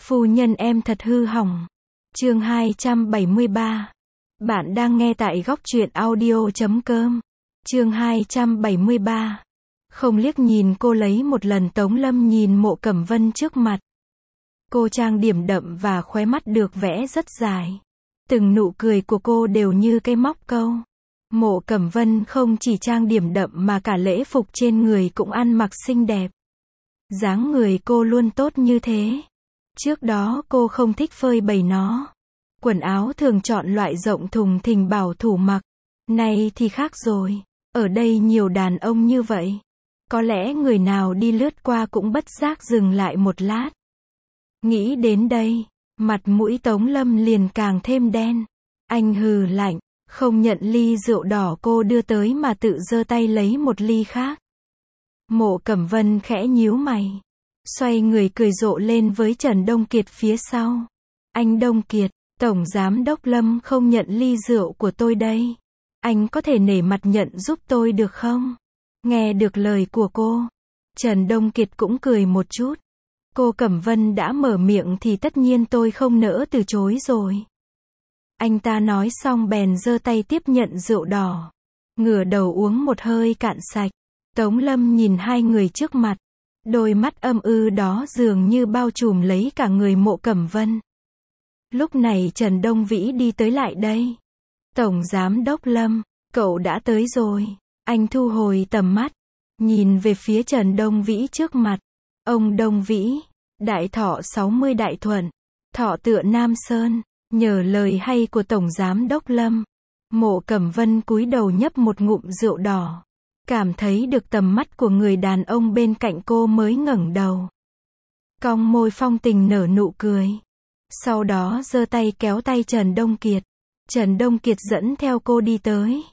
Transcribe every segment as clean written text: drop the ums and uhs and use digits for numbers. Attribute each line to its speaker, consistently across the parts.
Speaker 1: Phu nhân em thật hư hỏng. Chương 273. Bạn đang nghe tại góc truyện audio.com. Chương 273. Không liếc nhìn cô lấy một lần. Tống Lâm nhìn Mộ Cẩm Vân trước mặt. Cô trang điểm đậm và khóe mắt được vẽ rất dài. Từng nụ cười của cô đều như cây móc câu. Mộ Cẩm Vân không chỉ trang điểm đậm mà cả lễ phục trên người cũng ăn mặc xinh đẹp. Dáng người cô luôn tốt như thế. Trước đó cô không thích phơi bày nó. Quần áo thường chọn loại rộng thùng thình bảo thủ mặc. Nay thì khác rồi. Ở đây nhiều đàn ông như vậy. Có lẽ người nào đi lướt qua cũng bất giác dừng lại một lát. Nghĩ đến đây, mặt mũi Tống Lâm liền càng thêm đen. Anh hừ lạnh, không nhận ly rượu đỏ cô đưa tới mà tự giơ tay lấy một ly khác. Mộ Cẩm Vân khẽ nhíu mày. Xoay người cười rộ lên với Trần Đông Kiệt phía sau. Anh Đông Kiệt, Tổng Giám Đốc Lâm không nhận ly rượu của tôi đây. Anh có thể nể mặt nhận giúp tôi được không? Nghe được lời của cô, Trần Đông Kiệt cũng cười một chút. Cô Cẩm Vân đã mở miệng thì tất nhiên tôi không nỡ từ chối rồi. Anh ta nói xong bèn giơ tay tiếp nhận rượu đỏ. Ngửa đầu uống một hơi cạn sạch. Tống Lâm nhìn hai người trước mặt. Đôi mắt âm u đó dường như bao trùm lấy cả người Mộ Cẩm Vân. Lúc này Trần Đông Vĩ đi tới lại đây. Tổng Giám Đốc Lâm, cậu đã tới rồi. Anh thu hồi tầm mắt, nhìn về phía Trần Đông Vĩ trước mặt. Ông Đông Vĩ, đại thọ 60 đại thuận, thọ tựa Nam Sơn. Nhờ lời hay của Tổng Giám Đốc Lâm, Mộ Cẩm Vân cúi đầu nhấp một ngụm rượu đỏ. Cảm thấy được tầm mắt của người đàn ông bên cạnh cô mới ngẩng đầu. Cong môi phong tình nở nụ cười. Sau đó giơ tay kéo tay Trần Đông Kiệt. Trần Đông Kiệt dẫn theo cô đi tới.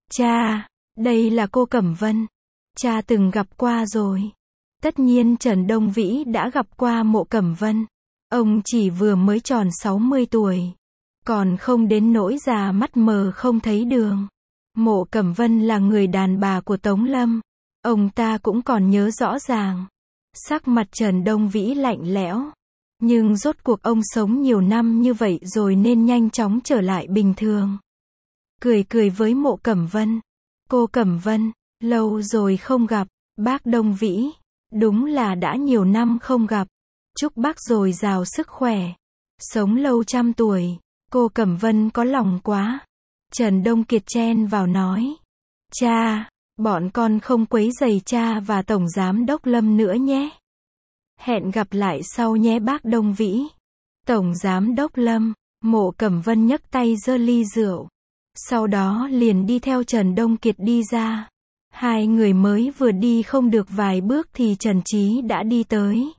Speaker 1: Cha, đây là cô Cẩm Vân. Cha từng gặp qua rồi. Tất nhiên Trần Đông Vĩ đã gặp qua Mộ Cẩm Vân. Ông chỉ vừa mới tròn 60 tuổi. Còn không đến nỗi già mắt mờ không thấy đường. Mộ Cẩm Vân là người đàn bà của Tống Lâm. Ông ta cũng còn nhớ rõ ràng. Sắc mặt Trần Đông Vĩ lạnh lẽo. Nhưng rốt cuộc ông sống nhiều năm như vậy rồi nên nhanh chóng trở lại bình thường. Cười cười với Mộ Cẩm Vân. Cô Cẩm Vân, lâu rồi không gặp. Bác Đông Vĩ, đúng là đã nhiều năm không gặp. Chúc bác dồi dào sức khỏe. Sống lâu trăm tuổi. Cô Cẩm Vân có lòng quá. Trần Đông Kiệt chen vào nói. Cha, bọn con không quấy rầy cha và Tổng Giám Đốc Lâm nữa nhé. Hẹn gặp lại sau nhé bác Đông Vĩ. Tổng Giám Đốc Lâm, Mộ Cẩm Vân nhấc tay giơ ly rượu. Sau đó liền đi theo Trần Đông Kiệt đi ra. Hai người mới vừa đi không được vài bước thì Trần Trí đã đi tới.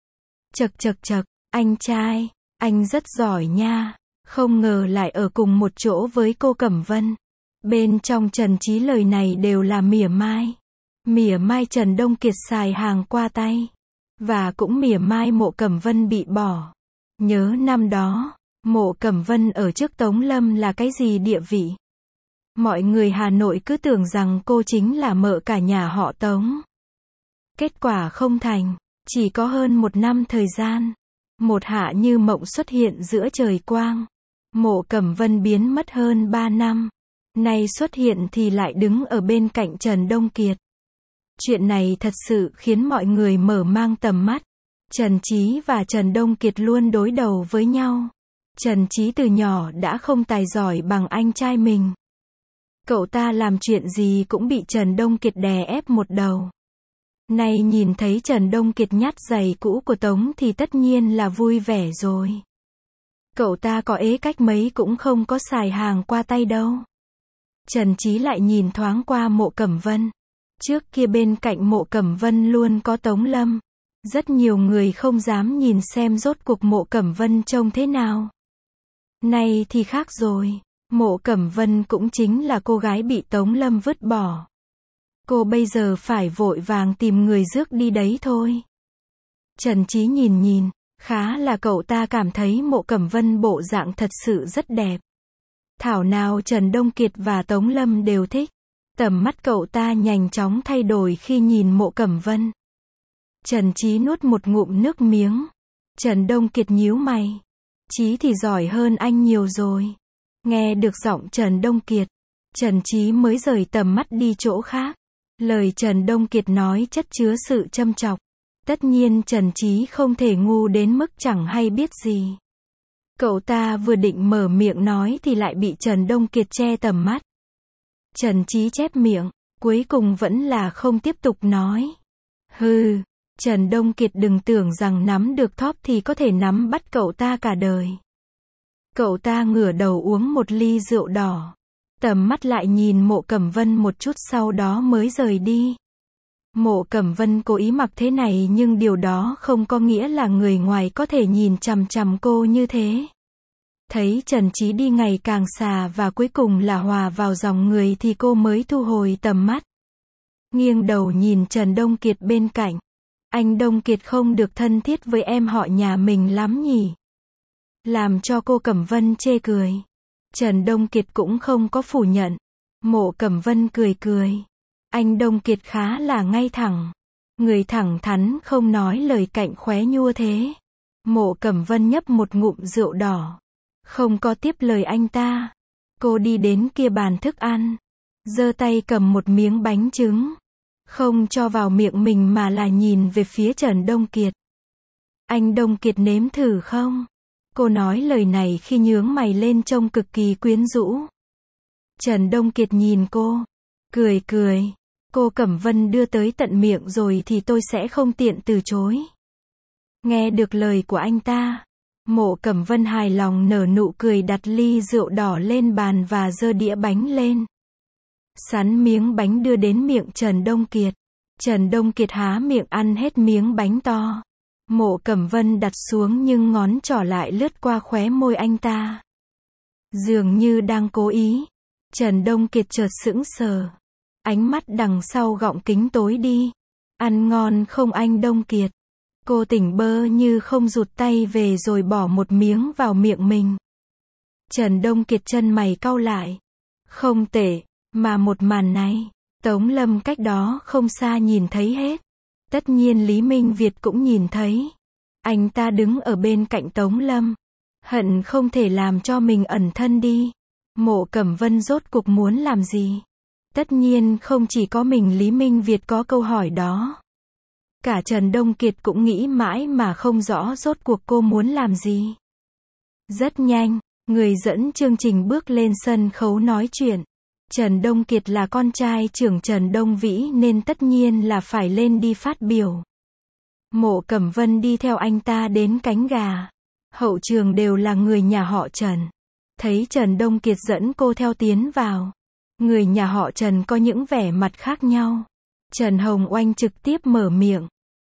Speaker 1: Chậc chậc chậc, anh trai, anh rất giỏi nha. Không ngờ lại ở cùng một chỗ với cô Cẩm Vân. Bên trong Trần Trí lời này đều là mỉa mai. Mỉa mai Trần Đông Kiệt xài hàng qua tay. Và cũng mỉa mai Mộ Cẩm Vân bị bỏ. Nhớ năm đó, Mộ Cẩm Vân ở trước Tống Lâm là cái gì địa vị. Mọi người Hà Nội cứ tưởng rằng cô chính là mợ cả nhà họ Tống. Kết quả không thành, chỉ có hơn một năm thời gian. Một hạ như mộng xuất hiện giữa trời quang. Mộ Cẩm Vân biến mất hơn 3 năm. Nay xuất hiện thì lại đứng ở bên cạnh Trần Đông Kiệt. Chuyện này thật sự khiến mọi người mở mang tầm mắt. Trần Trí và Trần Đông Kiệt luôn đối đầu với nhau. Trần Trí từ nhỏ đã không tài giỏi bằng anh trai mình. Cậu ta làm chuyện gì cũng bị Trần Đông Kiệt đè ép một đầu. Nay nhìn thấy Trần Đông Kiệt nhát giày cũ của Tống thì tất nhiên là vui vẻ rồi. Cậu ta có ế cách mấy cũng không có xài hàng qua tay đâu. Trần Trí lại nhìn thoáng qua Mộ Cẩm Vân. Trước kia bên cạnh Mộ Cẩm Vân luôn có Tống Lâm. Rất nhiều người không dám nhìn xem rốt cuộc Mộ Cẩm Vân trông thế nào. Nay thì khác rồi. Mộ Cẩm Vân cũng chính là cô gái bị Tống Lâm vứt bỏ. Cô bây giờ phải vội vàng tìm người rước đi đấy thôi. Trần Trí nhìn, khá là cậu ta cảm thấy Mộ Cẩm Vân bộ dạng thật sự rất đẹp. Thảo nào Trần Đông Kiệt và Tống Lâm đều thích. Tầm mắt cậu ta nhanh chóng thay đổi khi nhìn Mộ Cẩm Vân. Trần Trí nuốt một ngụm nước miếng. Trần Đông Kiệt nhíu mày. Chí thì giỏi hơn anh nhiều rồi. Nghe được giọng Trần Đông Kiệt, Trần Chí mới rời tầm mắt đi chỗ khác. Lời Trần Đông Kiệt nói chất chứa sự châm chọc. Tất nhiên Trần Chí không thể ngu đến mức chẳng hay biết gì. Cậu ta vừa định mở miệng nói thì lại bị Trần Đông Kiệt che tầm mắt. Trần Chí chép miệng, cuối cùng vẫn là không tiếp tục nói. Hừ, Trần Đông Kiệt đừng tưởng rằng nắm được thóp thì có thể nắm bắt cậu ta cả đời. Cậu ta ngửa đầu uống một ly rượu đỏ. Tầm mắt lại nhìn Mộ Cẩm Vân một chút sau đó mới rời đi. Mộ Cẩm Vân cố ý mặc thế này nhưng điều đó không có nghĩa là người ngoài có thể nhìn chằm chằm cô như thế. Thấy Trần Chí đi ngày càng xa và cuối cùng là hòa vào dòng người thì cô mới thu hồi tầm mắt. Nghiêng đầu nhìn Trần Đông Kiệt bên cạnh. Anh Đông Kiệt không được thân thiết với em họ nhà mình lắm nhỉ? Làm cho cô Cẩm Vân chê cười. Trần Đông Kiệt cũng không có phủ nhận. Mộ Cẩm Vân cười cười. Anh Đông Kiệt khá là ngay thẳng. Người thẳng thắn không nói lời cạnh khóe nhua thế. Mộ Cẩm Vân nhấp một ngụm rượu đỏ. Không có tiếp lời anh ta. Cô đi đến kia bàn thức ăn. Giơ tay cầm một miếng bánh trứng. Không cho vào miệng mình mà là nhìn về phía Trần Đông Kiệt. Anh Đông Kiệt nếm thử không? Cô nói lời này khi nhướng mày lên trông cực kỳ quyến rũ. Trần Đông Kiệt nhìn cô. Cười cười. Cô Cẩm Vân đưa tới tận miệng rồi thì tôi sẽ không tiện từ chối. Nghe được lời của anh ta. Mộ Cẩm Vân hài lòng nở nụ cười đặt ly rượu đỏ lên bàn và giơ đĩa bánh lên. Sắn miếng bánh đưa đến miệng Trần Đông Kiệt. Trần Đông Kiệt há miệng ăn hết miếng bánh to. Mộ Cẩm Vân đặt xuống nhưng ngón trỏ lại lướt qua khóe môi anh ta. Dường như đang cố ý. Trần Đông Kiệt chợt sững sờ. Ánh mắt đằng sau gọng kính tối đi. Ăn ngon không anh Đông Kiệt? Cô tỉnh bơ như không rụt tay về rồi bỏ một miếng vào miệng mình. Trần Đông Kiệt chân mày cau lại. Không tệ, mà một màn này, Tống Lâm cách đó không xa nhìn thấy hết. Tất nhiên Lý Minh Việt cũng nhìn thấy. Anh ta đứng ở bên cạnh Tống Lâm. Hận không thể làm cho mình ẩn thân đi. Mộ Cẩm Vân rốt cuộc muốn làm gì? Tất nhiên không chỉ có mình Lý Minh Việt có câu hỏi đó. Cả Trần Đông Kiệt cũng nghĩ mãi mà không rõ rốt cuộc cô muốn làm gì. Rất nhanh, người dẫn chương trình bước lên sân khấu nói chuyện. Trần Đông Kiệt là con trai trưởng Trần Đông Vĩ nên tất nhiên là phải lên đi phát biểu. Mộ Cẩm Vân đi theo anh ta đến cánh gà. Hậu trường đều là người nhà họ Trần. Thấy Trần Đông Kiệt dẫn cô theo tiến vào. Người nhà họ Trần có những vẻ mặt khác nhau. Trần Hồng Oanh trực tiếp mở miệng.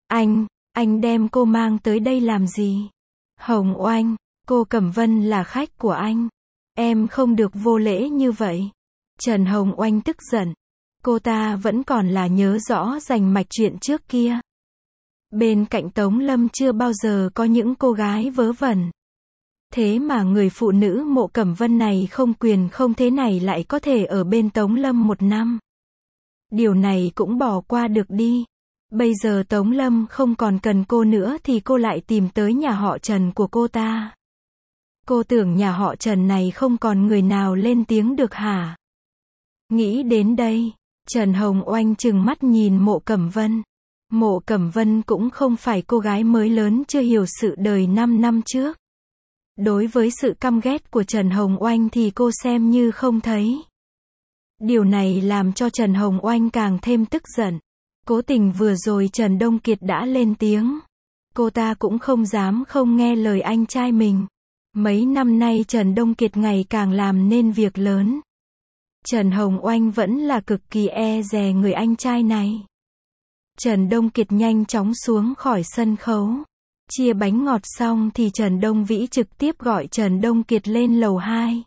Speaker 1: Anh đem cô mang tới đây làm gì? Hồng Oanh, cô Cẩm Vân là khách của anh. Em không được vô lễ như vậy. Trần Hồng Oanh tức giận. Cô ta vẫn còn là nhớ rõ rành mạch chuyện trước kia. Bên cạnh Tống Lâm chưa bao giờ có những cô gái vớ vẩn. Thế mà người phụ nữ Mộ Cẩm Vân này không quyền không thế này lại có thể ở bên Tống Lâm 1 năm. Điều này cũng bỏ qua được đi. Bây giờ Tống Lâm không còn cần cô nữa thì cô lại tìm tới nhà họ Trần của cô ta. Cô tưởng nhà họ Trần này không còn người nào lên tiếng được hả? Nghĩ đến đây, Trần Hồng Oanh trừng mắt nhìn Mộ Cẩm Vân. Mộ Cẩm Vân cũng không phải cô gái mới lớn chưa hiểu sự đời 5 năm trước. Đối với sự căm ghét của Trần Hồng Oanh thì cô xem như không thấy. Điều này làm cho Trần Hồng Oanh càng thêm tức giận. Cố tình vừa rồi Trần Đông Kiệt đã lên tiếng. Cô ta cũng không dám không nghe lời anh trai mình. Mấy năm nay Trần Đông Kiệt ngày càng làm nên việc lớn. Trần Hồng Oanh vẫn là cực kỳ e dè người anh trai này. Trần Đông Kiệt nhanh chóng xuống khỏi sân khấu. Chia bánh ngọt xong thì Trần Đông Vĩ trực tiếp gọi Trần Đông Kiệt lên lầu 2.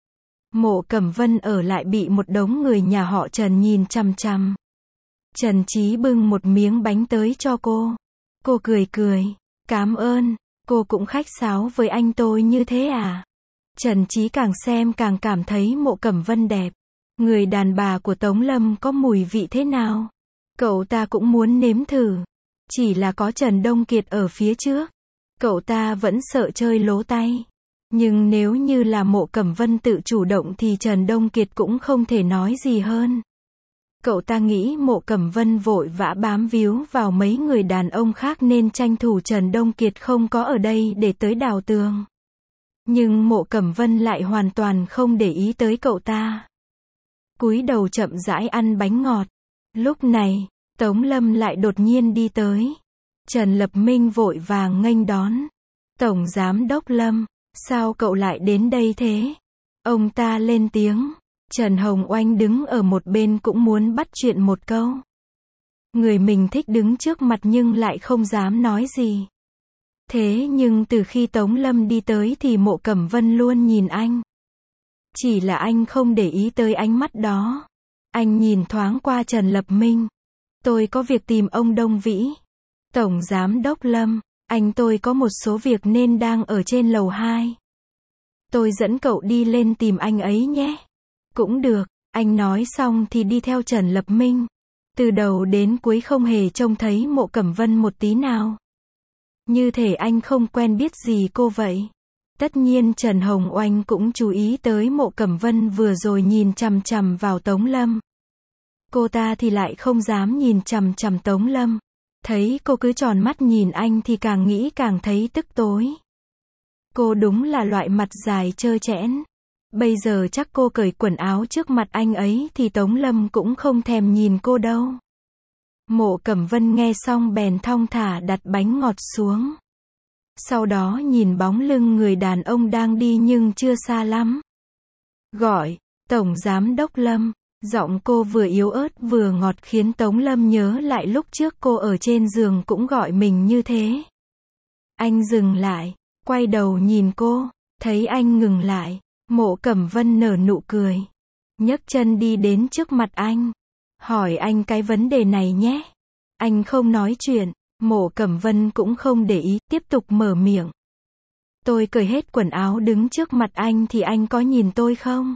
Speaker 1: Mộ Cẩm Vân ở lại bị một đống người nhà họ Trần nhìn chằm chằm. Trần Chí bưng một miếng bánh tới cho cô. Cô cười cười. Cảm ơn, cô cũng khách sáo với anh tôi như thế à? Trần Chí càng xem càng cảm thấy Mộ Cẩm Vân đẹp. Người đàn bà của Tống Lâm có mùi vị thế nào? Cậu ta cũng muốn nếm thử. Chỉ là có Trần Đông Kiệt ở phía trước. Cậu ta vẫn sợ chơi lố tay. Nhưng nếu như là Mộ Cẩm Vân tự chủ động thì Trần Đông Kiệt cũng không thể nói gì hơn. Cậu ta nghĩ Mộ Cẩm Vân vội vã bám víu vào mấy người đàn ông khác nên tranh thủ Trần Đông Kiệt không có ở đây để tới đào tường. Nhưng Mộ Cẩm Vân lại hoàn toàn không để ý tới cậu ta. Cúi đầu chậm rãi ăn bánh ngọt. Lúc này, Tống Lâm lại đột nhiên đi tới. Trần Lập Minh vội vàng nghênh đón. Tổng Giám Đốc Lâm, sao cậu lại đến đây thế? Ông ta lên tiếng. Trần Hồng Oanh đứng ở một bên cũng muốn bắt chuyện một câu. Người mình thích đứng trước mặt nhưng lại không dám nói gì. Thế nhưng từ khi Tống Lâm đi tới thì Mộ Cẩm Vân luôn nhìn anh. Chỉ là anh không để ý tới ánh mắt đó. Anh nhìn thoáng qua Trần Lập Minh. Tôi có việc tìm ông Đông Vĩ. Tổng Giám Đốc Lâm, tôi có một số việc nên đang ở trên lầu 2. Tôi dẫn cậu đi lên tìm anh ấy nhé. Cũng được, anh nói xong thì đi theo Trần Lập Minh. Từ đầu đến cuối không hề trông thấy Mộ Cẩm Vân một tí nào. Như thể anh không quen biết gì cô vậy. Tất nhiên Trần Hồng Oanh cũng chú ý tới Mộ Cẩm Vân vừa rồi nhìn chằm chằm vào Tống Lâm. Cô ta thì lại không dám nhìn chằm chằm Tống Lâm. Thấy cô cứ tròn mắt nhìn anh thì càng nghĩ càng thấy tức tối. Cô đúng là loại mặt dài trơ trẽn. Bây giờ chắc cô cởi quần áo trước mặt anh ấy thì Tống Lâm cũng không thèm nhìn cô đâu. Mộ Cẩm Vân nghe xong bèn thong thả đặt bánh ngọt xuống. Sau đó nhìn bóng lưng người đàn ông đang đi nhưng chưa xa lắm. Gọi, Tổng Giám Đốc Lâm. Giọng cô vừa yếu ớt vừa ngọt khiến Tống Lâm nhớ lại lúc trước cô ở trên giường cũng gọi mình như thế. Anh dừng lại, quay đầu nhìn cô, thấy anh ngừng lại. Mộ Cẩm Vân nở nụ cười. Nhấc chân đi đến trước mặt anh. Hỏi anh cái vấn đề này nhé. Anh không nói chuyện. Mộ Cẩm Vân cũng không để ý, tiếp tục mở miệng. Tôi cởi hết quần áo đứng trước mặt anh thì anh có nhìn tôi không?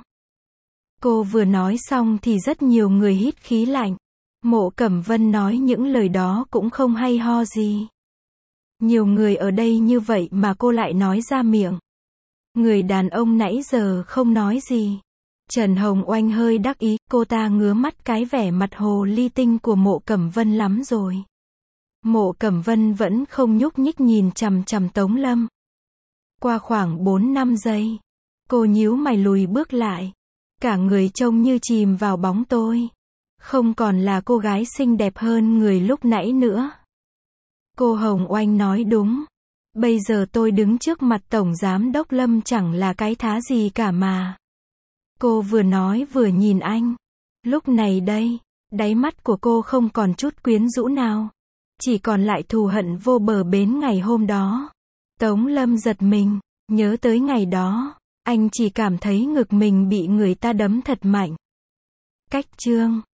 Speaker 1: Cô vừa nói xong thì rất nhiều người hít khí lạnh. Mộ Cẩm Vân nói những lời đó cũng không hay ho gì. Nhiều người ở đây như vậy mà cô lại nói ra miệng. Người đàn ông nãy giờ không nói gì. Trần Hồng Oanh hơi đắc ý, cô ta ngứa mắt cái vẻ mặt hồ ly tinh của Mộ Cẩm Vân lắm rồi. Mộ Cẩm Vân vẫn không nhúc nhích nhìn chằm chằm Tống Lâm. Qua khoảng 4-5 giây, cô nhíu mày lùi bước lại. Cả người trông như chìm vào bóng tối. Không còn là cô gái xinh đẹp hơn người lúc nãy nữa. Cô Hồng Oanh nói đúng. Bây giờ tôi đứng trước mặt Tổng Giám Đốc Lâm chẳng là cái thá gì cả mà. Cô vừa nói vừa nhìn anh. Lúc này đây, đáy mắt của cô không còn chút quyến rũ nào. Chỉ còn lại thù hận vô bờ bến ngày hôm đó. Tống Lâm giật mình, nhớ tới ngày đó. Anh chỉ cảm thấy ngực mình bị người ta đấm thật mạnh. Cách chương